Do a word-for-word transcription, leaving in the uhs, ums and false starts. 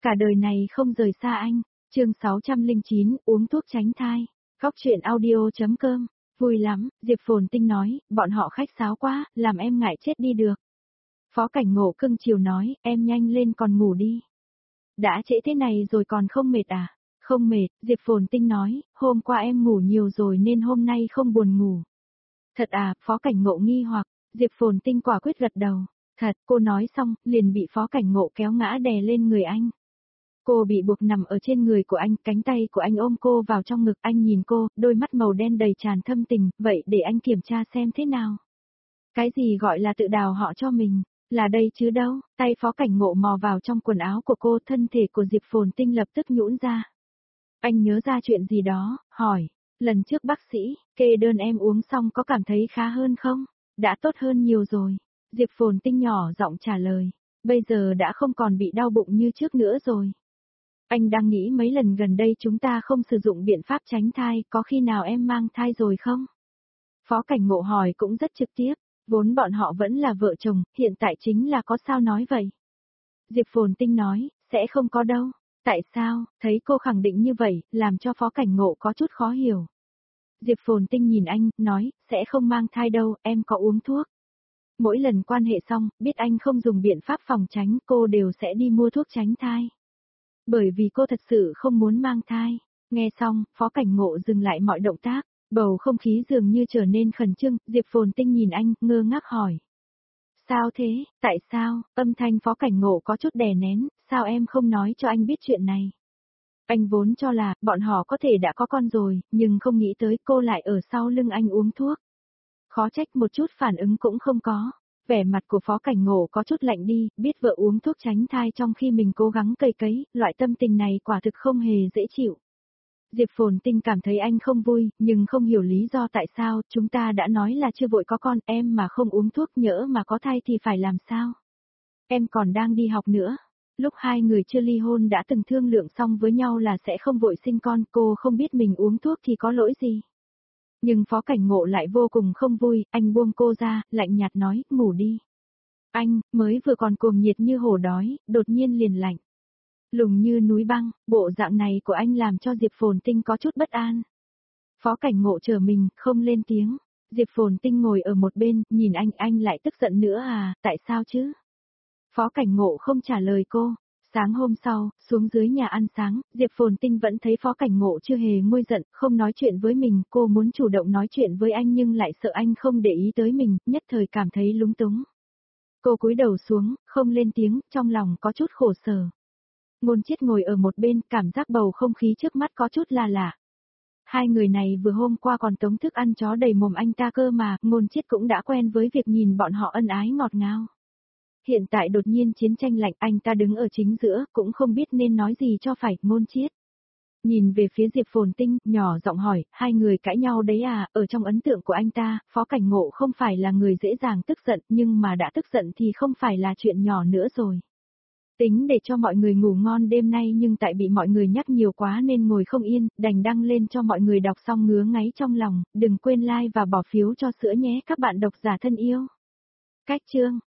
cả đời này không rời xa anh. Chương sáu trăm lẻ chín, uống thuốc tránh thai. Góc truyện audio chấm com. Vui lắm, Diệp Phồn Tinh nói, bọn họ khách sáo quá, làm em ngại chết đi được. Phó Cảnh Ngộ cưng chiều nói, em nhanh lên còn ngủ đi. Đã trễ thế này rồi còn không mệt à? Không mệt, Diệp Phồn Tinh nói, hôm qua em ngủ nhiều rồi nên hôm nay không buồn ngủ. Thật à, Phó Cảnh Ngộ nghi hoặc, Diệp Phồn Tinh quả quyết gật đầu. Thật, cô nói xong, liền bị Phó Cảnh Ngộ kéo ngã đè lên người anh. Cô bị buộc nằm ở trên người của anh, cánh tay của anh ôm cô vào trong ngực, anh nhìn cô, đôi mắt màu đen đầy tràn thâm tình, vậy để anh kiểm tra xem thế nào. Cái gì gọi là tự đào họ cho mình, là đây chứ đâu, tay Phó Cảnh Ngộ mò vào trong quần áo của cô, thân thể của Diệp Phồn Tinh lập tức nhũn ra. Anh nhớ ra chuyện gì đó, hỏi, lần trước bác sĩ, kê đơn em uống xong có cảm thấy khá hơn không? Đã tốt hơn nhiều rồi. Diệp Phồn Tinh nhỏ giọng trả lời, bây giờ đã không còn bị đau bụng như trước nữa rồi. Anh đang nghĩ mấy lần gần đây chúng ta không sử dụng biện pháp tránh thai, có khi nào em mang thai rồi không? Phó Cảnh Ngộ hỏi cũng rất trực tiếp, vốn bọn họ vẫn là vợ chồng, hiện tại chính là có sao nói vậy. Diệp Phồn Tinh nói, sẽ không có đâu. Tại sao? Thấy cô khẳng định như vậy, làm cho Phó Cảnh Ngộ có chút khó hiểu. Diệp Phồn Tinh nhìn anh, nói, sẽ không mang thai đâu, em có uống thuốc. Mỗi lần quan hệ xong, biết anh không dùng biện pháp phòng tránh, cô đều sẽ đi mua thuốc tránh thai. Bởi vì cô thật sự không muốn mang thai. Nghe xong, Phó Cảnh Ngộ dừng lại mọi động tác, bầu không khí dường như trở nên khẩn trương, Diệp Phồn Tinh nhìn anh, ngơ ngác hỏi. Sao thế, tại sao, âm thanh Phó Cảnh Ngộ có chút đè nén, sao em không nói cho anh biết chuyện này? Anh vốn cho là, bọn họ có thể đã có con rồi, nhưng không nghĩ tới cô lại ở sau lưng anh uống thuốc. Khó trách một chút phản ứng cũng không có. Vẻ mặt của Phó Cảnh Ngộ có chút lạnh đi, biết vợ uống thuốc tránh thai trong khi mình cố gắng cày cấy, loại tâm tình này quả thực không hề dễ chịu. Diệp Phồn Tinh cảm thấy anh không vui, nhưng không hiểu lý do tại sao, chúng ta đã nói là chưa vội có con, em mà không uống thuốc nhỡ mà có thai thì phải làm sao? Em còn đang đi học nữa. Lúc hai người chưa ly hôn đã từng thương lượng xong với nhau là sẽ không vội sinh con, cô không biết mình uống thuốc thì có lỗi gì. Nhưng Phó Cảnh Ngộ lại vô cùng không vui, anh buông cô ra, lạnh nhạt nói, ngủ đi. Anh, mới vừa còn cuồng nhiệt như hổ đói, đột nhiên liền lạnh. Lùng như núi băng, bộ dạng này của anh làm cho Diệp Phồn Tinh có chút bất an. Phó Cảnh Ngộ chờ mình, không lên tiếng. Diệp Phồn Tinh ngồi ở một bên, nhìn anh, anh lại tức giận nữa à, tại sao chứ? Phó Cảnh Ngộ không trả lời cô. Sáng hôm sau, xuống dưới nhà ăn sáng, Diệp Phồn Tinh vẫn thấy Phó Cảnh Ngộ chưa hề nguôi giận, không nói chuyện với mình, cô muốn chủ động nói chuyện với anh nhưng lại sợ anh không để ý tới mình, nhất thời cảm thấy lúng túng. Cô cúi đầu xuống, không lên tiếng, trong lòng có chút khổ sở. Ngôn Chiết ngồi ở một bên, cảm giác bầu không khí trước mắt có chút là lạ. Hai người này vừa hôm qua còn tống thức ăn chó đầy mồm anh ta cơ mà, Ngôn Chiết cũng đã quen với việc nhìn bọn họ ân ái ngọt ngào. Hiện tại đột nhiên chiến tranh lạnh, anh ta đứng ở chính giữa, cũng không biết nên nói gì cho phải, Ngôn Chiết. Nhìn về phía Diệp Phồn Tinh, nhỏ giọng hỏi, hai người cãi nhau đấy à, ở trong ấn tượng của anh ta, Phó Cảnh Ngộ không phải là người dễ dàng tức giận, nhưng mà đã tức giận thì không phải là chuyện nhỏ nữa rồi. Tính để cho mọi người ngủ ngon đêm nay nhưng tại bị mọi người nhắc nhiều quá nên ngồi không yên, đành đăng lên cho mọi người đọc xong ngứa ngáy trong lòng, đừng quên like và bỏ phiếu cho sữa nhé các bạn độc giả thân yêu. Cách chương